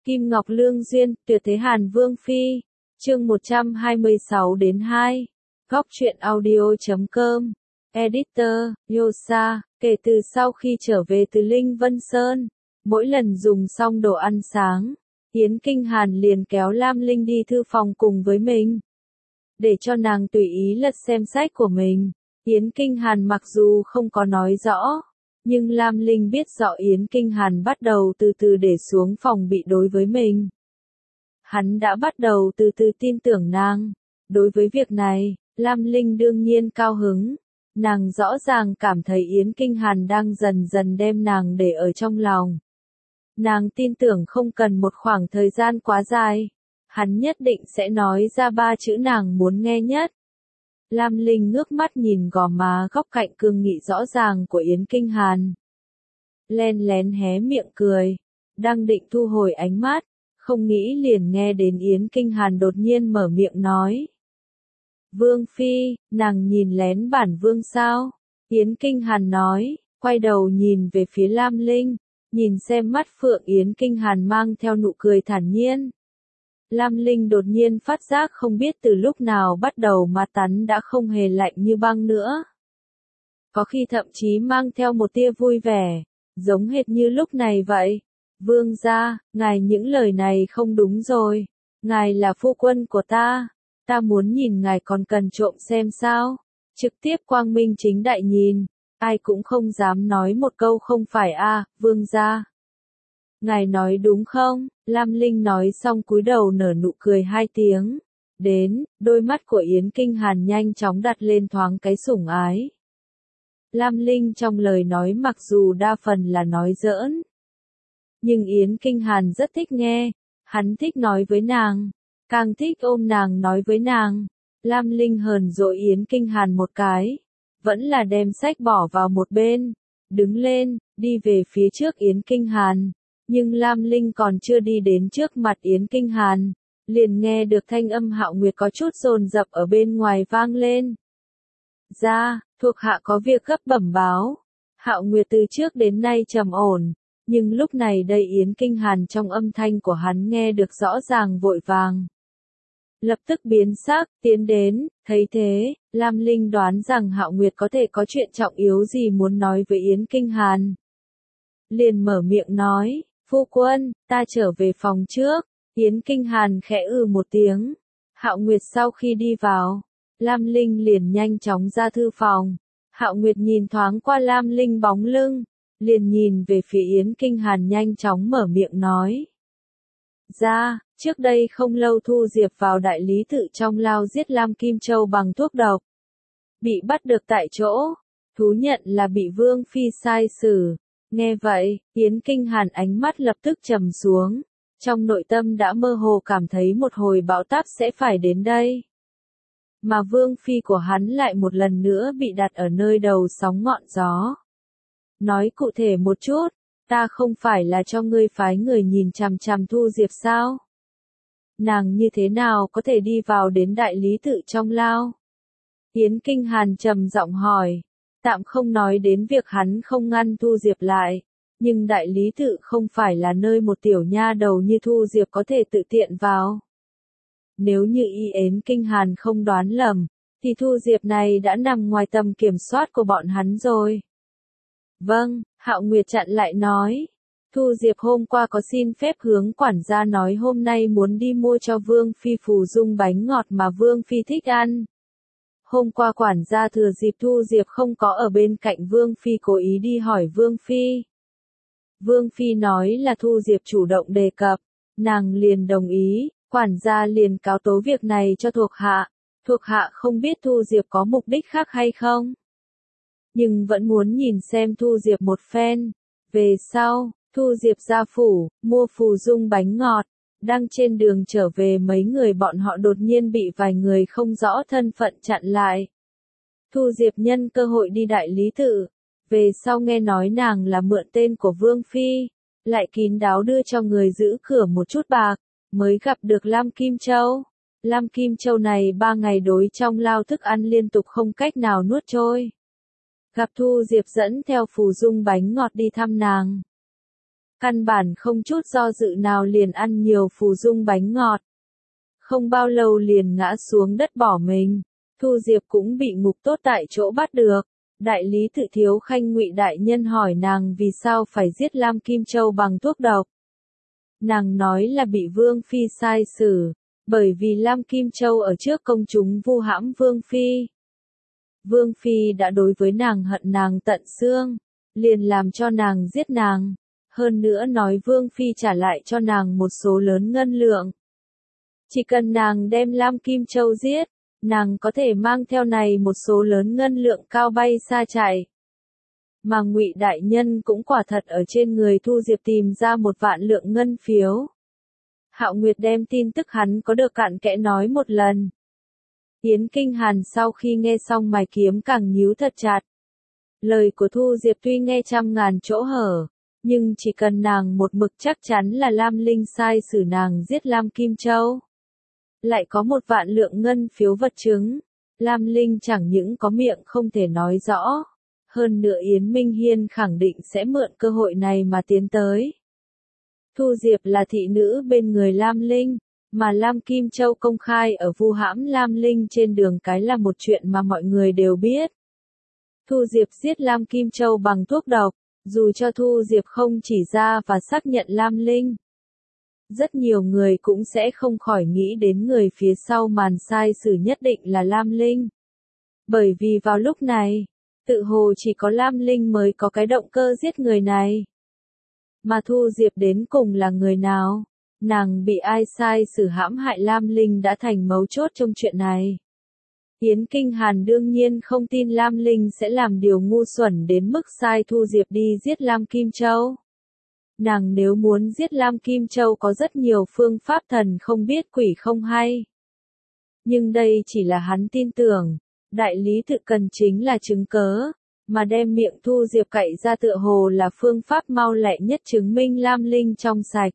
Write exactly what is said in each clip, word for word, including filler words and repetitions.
Kim Ngọc Lương Duyên, Tuyệt Thế Hàn Vương Phi, chương một trăm hai mươi sáu đến hai. Góc truyện audio chấm com, Editor, Yosa, kể từ sau khi trở về từ Linh Vân Sơn, mỗi lần dùng xong đồ ăn sáng, Yến Kinh Hàn liền kéo Lam Linh đi thư phòng cùng với mình. Để cho nàng tùy ý lật xem sách của mình, Yến Kinh Hàn mặc dù không có nói rõ, nhưng Lam Linh biết rõ Yến Kinh Hàn bắt đầu từ từ để xuống phòng bị đối với mình. Hắn đã bắt đầu từ từ tin tưởng nàng. Đối với việc này, Lam Linh đương nhiên cao hứng. Nàng rõ ràng cảm thấy Yến Kinh Hàn đang dần dần đem nàng để ở trong lòng. Nàng tin tưởng không cần một khoảng thời gian quá dài, hắn nhất định sẽ nói ra ba chữ nàng muốn nghe nhất. Lam Linh ngước mắt nhìn gò má góc cạnh cương nghị rõ ràng của Yến Kinh Hàn. Len lén hé miệng cười, đang định thu hồi ánh mắt, không nghĩ liền nghe đến Yến Kinh Hàn đột nhiên mở miệng nói. Vương Phi, nàng nhìn lén bản vương sao? Yến Kinh Hàn nói, quay đầu nhìn về phía Lam Linh, nhìn xem mắt Phượng Yến Kinh Hàn mang theo nụ cười thản nhiên. Lam Linh đột nhiên phát giác không biết từ lúc nào bắt đầu mà tắn đã không hề lạnh như băng nữa. Có khi thậm chí mang theo một tia vui vẻ, giống hệt như lúc này vậy. Vương gia, ngài những lời này không đúng rồi. Ngài là phu quân của ta. Ta muốn nhìn ngài còn cần trộm xem sao. Trực tiếp quang minh chính đại nhìn. Ai cũng không dám nói một câu không phải a, à, vương gia. Ngài nói đúng không? Lam Linh nói xong cúi đầu nở nụ cười hai tiếng. Đến, đôi mắt của Yến Kinh Hàn nhanh chóng đặt lên thoáng cái sủng ái. Lam Linh trong lời nói mặc dù đa phần là nói giỡn, nhưng Yến Kinh Hàn rất thích nghe. Hắn thích nói với nàng, càng thích ôm nàng nói với nàng. Lam Linh hờn dỗi Yến Kinh Hàn một cái, vẫn là đem sách bỏ vào một bên, đứng lên, đi về phía trước Yến Kinh Hàn. Nhưng Lam Linh còn chưa đi đến trước mặt Yến Kinh Hàn, liền nghe được thanh âm Hạo Nguyệt có chút dồn dập ở bên ngoài vang lên. Ra, thuộc hạ có việc gấp bẩm báo. Hạo Nguyệt từ trước đến nay trầm ổn, nhưng lúc này đây Yến Kinh Hàn trong âm thanh của hắn nghe được rõ ràng vội vàng. Lập tức biến sắc, tiến đến, thấy thế, Lam Linh đoán rằng Hạo Nguyệt có thể có chuyện trọng yếu gì muốn nói với Yến Kinh Hàn. Liền mở miệng nói, phu quân, ta trở về phòng trước. Yến Kinh Hàn khẽ ư một tiếng. Hạo Nguyệt sau khi đi vào, Lam Linh liền nhanh chóng ra thư phòng. Hạo Nguyệt nhìn thoáng qua Lam Linh bóng lưng, liền nhìn về phía Yến Kinh Hàn nhanh chóng mở miệng nói. Ra, trước đây không lâu Thu Diệp vào đại lý tự trong lao giết Lam Kim Châu bằng thuốc độc. Bị bắt được tại chỗ, thú nhận là bị Vương Phi sai xử. Nghe vậy, Yến Kinh Hàn ánh mắt lập tức trầm xuống, trong nội tâm đã mơ hồ cảm thấy một hồi bão táp sẽ phải đến đây. Mà Vương Phi của hắn lại một lần nữa bị đặt ở nơi đầu sóng ngọn gió. Nói cụ thể một chút, ta không phải là cho ngươi phái người nhìn chằm chằm Thu Diệp sao? Nàng như thế nào có thể đi vào đến đại lý tự trong lao? Yến Kinh Hàn trầm giọng hỏi. Tạm không nói đến việc hắn không ngăn Thu Diệp lại, nhưng đại lý tự không phải là nơi một tiểu nha đầu như Thu Diệp có thể tự tiện vào. Nếu như Yến Kinh Hàn không đoán lầm, thì Thu Diệp này đã nằm ngoài tầm kiểm soát của bọn hắn rồi. Vâng, Hạo Nguyệt chặn lại nói. Thu Diệp hôm qua có xin phép hướng quản gia nói hôm nay muốn đi mua cho Vương Phi phù dung bánh ngọt mà Vương Phi thích ăn. Hôm qua quản gia thừa dịp Thu Diệp không có ở bên cạnh Vương Phi cố ý đi hỏi Vương Phi. Vương Phi nói là Thu Diệp chủ động đề cập, nàng liền đồng ý, quản gia liền cáo tố việc này cho thuộc hạ. Thuộc hạ không biết Thu Diệp có mục đích khác hay không, nhưng vẫn muốn nhìn xem Thu Diệp một phen. Về sau, Thu Diệp ra phủ, mua phù dung bánh ngọt. Đang trên đường trở về mấy người bọn họ đột nhiên bị vài người không rõ thân phận chặn lại. Thu Diệp nhân cơ hội đi đại lý tự. Về sau nghe nói nàng là mượn tên của Vương Phi, lại kín đáo đưa cho người giữ cửa một chút bạc, mới gặp được Lam Kim Châu. Lam Kim Châu này ba ngày đối trong lao thức ăn liên tục không cách nào nuốt trôi. Gặp Thu Diệp dẫn theo phù dung bánh ngọt đi thăm nàng. căn bản không chút do dự nào liền ăn nhiều phù dung bánh ngọt. Không bao lâu liền ngã xuống đất bỏ mình. Thu Diệp cũng bị ngục tốt tại chỗ bắt được. Đại lý tự Thiếu Khanh Ngụy đại nhân hỏi nàng vì sao phải giết Lam Kim Châu bằng thuốc độc. Nàng nói là bị Vương Phi sai xử, bởi vì Lam Kim Châu ở trước công chúng vu hãm Vương Phi. Vương Phi đã đối với nàng hận nàng tận xương, liền làm cho nàng giết nàng. Hơn nữa nói Vương Phi trả lại cho nàng một số lớn ngân lượng. Chỉ cần nàng đem Lam Kim Châu giết, nàng có thể mang theo này một số lớn ngân lượng cao bay xa chạy. Mà Ngụy đại nhân cũng quả thật ở trên người Thu Diệp tìm ra một vạn lượng ngân phiếu. Hạo Nguyệt đem tin tức hắn có được cặn kẽ nói một lần. Yến Kinh Hàn sau khi nghe xong mày kiếm càng nhíu thật chặt. Lời của Thu Diệp tuy nghe trăm ngàn chỗ hở, nhưng chỉ cần nàng một mực chắc chắn là Lam Linh sai xử nàng giết Lam Kim Châu. Lại có một vạn lượng ngân phiếu vật chứng, Lam Linh chẳng những có miệng không thể nói rõ, hơn nữa Yến Minh Hiên khẳng định sẽ mượn cơ hội này mà tiến tới. Thu Diệp là thị nữ bên người Lam Linh, mà Lam Kim Châu công khai ở vu hãm Lam Linh trên đường cái là một chuyện mà mọi người đều biết. Thu Diệp giết Lam Kim Châu bằng thuốc độc, dù cho Thu Diệp không chỉ ra và xác nhận Lam Linh. Rất nhiều người cũng sẽ không khỏi nghĩ đến người phía sau màn sai xử nhất định là Lam Linh. Bởi vì vào lúc này, tự hồ chỉ có Lam Linh mới có cái động cơ giết người này. Mà Thu Diệp đến cùng là người nào? Nàng bị ai sai xử hãm hại Lam Linh đã thành mấu chốt trong chuyện này. Yến Kinh Hàn đương nhiên không tin Lam Linh sẽ làm điều ngu xuẩn đến mức sai Thu Diệp đi giết Lam Kim Châu. Nàng nếu muốn giết Lam Kim Châu có rất nhiều phương pháp thần không biết quỷ không hay. Nhưng đây chỉ là hắn tin tưởng, đại lý tự cần chính là chứng cớ, mà đem miệng Thu Diệp cậy ra tựa hồ là phương pháp mau lẹ nhất chứng minh Lam Linh trong sạch.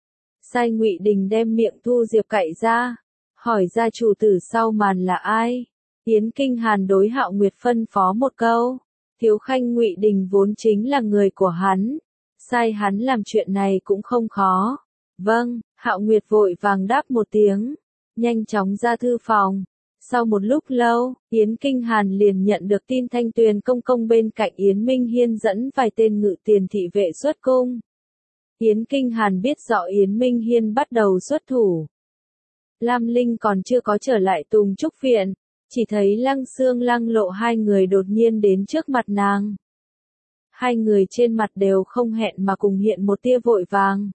Sai Ngụy Đình đem miệng Thu Diệp cậy ra, hỏi ra chủ tử sau màn là ai. Yến Kinh Hàn đối Hạo Nguyệt phân phó một câu, Thiếu Khanh Ngụy Đình vốn chính là người của hắn, sai hắn làm chuyện này cũng không khó. Vâng, Hạo Nguyệt vội vàng đáp một tiếng, nhanh chóng ra thư phòng. Sau một lúc lâu, Yến Kinh Hàn liền nhận được tin Thanh Tuyền công công bên cạnh Yến Minh Hiên dẫn vài tên ngự tiền thị vệ xuất cung. Yến Kinh Hàn biết rõ Yến Minh Hiên bắt đầu xuất thủ. Lam Linh còn chưa có trở lại Tùng Trúc Viện, chỉ thấy Lăng Xương Lăng Lộ hai người đột nhiên đến trước mặt nàng. Hai người trên mặt đều không hẹn mà cùng hiện một tia vội vàng.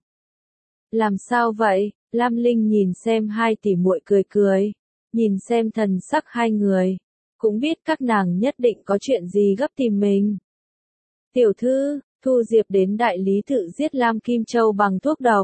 Làm sao vậy? Lam Linh nhìn xem hai tỷ muội cười cười, nhìn xem thần sắc hai người, cũng biết các nàng nhất định có chuyện gì gấp tìm mình. Tiểu thư, Thu Diệp đến đại lý tự giết Lam Kim Châu bằng thuốc độc.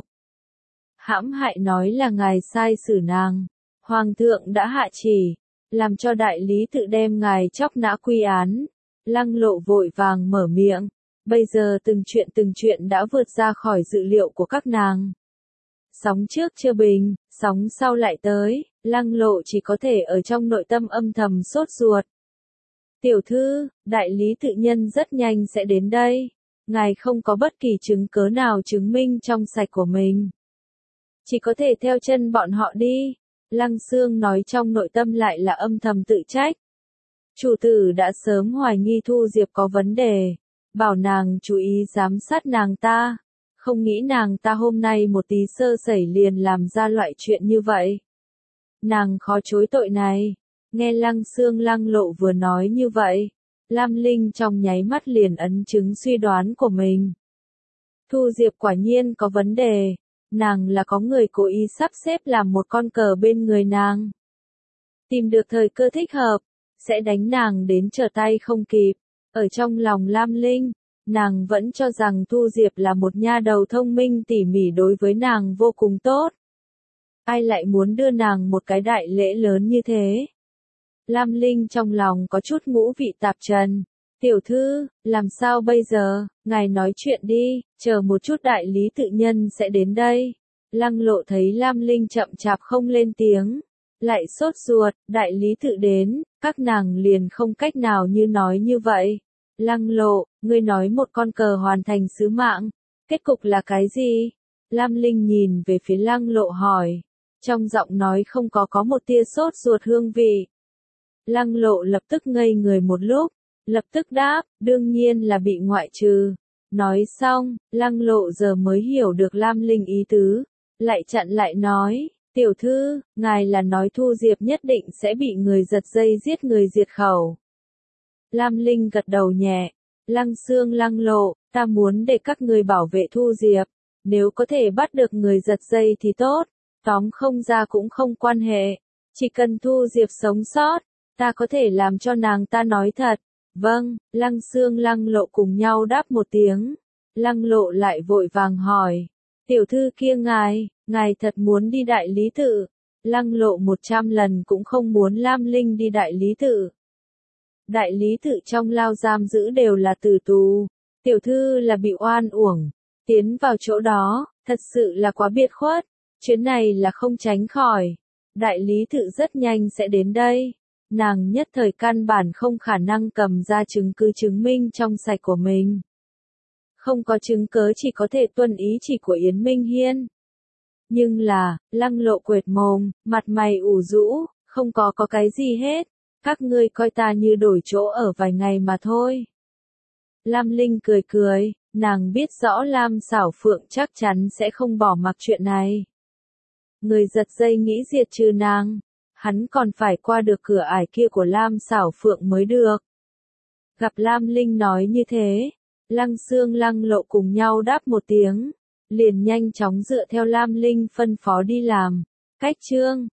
Hãm hại nói là ngài sai xử nàng, Hoàng thượng đã hạ chỉ, làm cho đại lý tự đem ngài chóc nã quy án. Lăng Lộ vội vàng mở miệng, bây giờ từng chuyện từng chuyện đã vượt ra khỏi dự liệu của các nàng. Sóng trước chưa bình, sóng sau lại tới, Lăng Lộ chỉ có thể ở trong nội tâm âm thầm sốt ruột. Tiểu thư, đại lý tự nhân rất nhanh sẽ đến đây, ngài không có bất kỳ chứng cớ nào chứng minh trong sạch của mình. Chỉ có thể theo chân bọn họ đi, Lăng Xương nói trong nội tâm lại là âm thầm tự trách. Chủ tử đã sớm hoài nghi Thu Diệp có vấn đề, bảo nàng chú ý giám sát nàng ta, không nghĩ nàng ta hôm nay một tí sơ sẩy liền làm ra loại chuyện như vậy. Nàng khó chối tội này. Nghe Lăng Xương Lăng Lộ vừa nói như vậy, Lam Linh trong nháy mắt liền ấn chứng suy đoán của mình. Thu Diệp quả nhiên có vấn đề, nàng là có người cố ý sắp xếp làm một con cờ bên người nàng. Tìm được thời cơ thích hợp, sẽ đánh nàng đến trở tay không kịp. Ở trong lòng Lam Linh, nàng vẫn cho rằng Thu Diệp là một nha đầu thông minh tỉ mỉ đối với nàng vô cùng tốt. Ai lại muốn đưa nàng một cái đại lễ lớn như thế? Lam Linh trong lòng có chút ngũ vị tạp trần. Tiểu thư, làm sao bây giờ, ngài nói chuyện đi, chờ một chút đại lý tự nhân sẽ đến đây. Lăng Lộ thấy Lam Linh chậm chạp không lên tiếng, lại sốt ruột, đại lý tự đến, các nàng liền không cách nào như nói như vậy. Lăng Lộ, ngươi nói một con cờ hoàn thành sứ mạng, Kết cục là cái gì? Lam Linh nhìn về phía Lăng Lộ hỏi. Trong giọng nói không có có một tia sốt ruột hương vị. Lăng Lộ lập tức ngây người một lúc, lập tức đáp, đương nhiên là bị ngoại trừ. Nói xong, Lăng Lộ giờ mới hiểu được Lam Linh ý tứ, lại chặn lại nói, tiểu thư, ngài là nói Thu Diệp nhất định sẽ bị người giật dây giết người diệt khẩu. Lam Linh gật đầu nhẹ, Lăng Xương Lăng Lộ, ta muốn để các người bảo vệ Thu Diệp, nếu có thể bắt được người giật dây thì tốt, tóm không ra cũng không quan hệ, chỉ cần Thu Diệp sống sót, ta có thể làm cho nàng ta nói thật. Vâng, Lăng Xương Lăng Lộ cùng nhau đáp một tiếng. Lăng Lộ lại vội vàng hỏi, tiểu thư kia ngài, ngài thật muốn đi đại lý tự. Lăng Lộ một trăm lần cũng không muốn Lam Linh đi đại lý tự. Đại lý tự trong lao giam giữ đều là tử tù, tiểu thư là bị oan uổng, tiến vào chỗ đó, thật sự là quá biệt khuất, chuyến này là không tránh khỏi. Đại lý tự rất nhanh sẽ đến đây. Nàng nhất thời căn bản không khả năng cầm ra chứng cứ chứng minh trong sạch của mình. Không có chứng cớ chỉ có thể tuân ý chỉ của Yến Minh Hiên. Nhưng là, Lăng Lộ quệt mồm, mặt mày ủ rũ, không có có cái gì hết. Các ngươi coi ta như đổi chỗ ở vài ngày mà thôi. Lam Linh cười cười, nàng biết rõ Lam Xảo Phượng chắc chắn sẽ không bỏ mặc chuyện này. Người giật dây nghĩ diệt trừ nàng. Hắn còn phải qua được cửa ải kia của Lam Xảo Phượng mới được. Gặp Lam Linh nói như thế, Lăng Xương Lăng Lộ cùng nhau đáp một tiếng, liền nhanh chóng dựa theo Lam Linh phân phó đi làm. Cách chương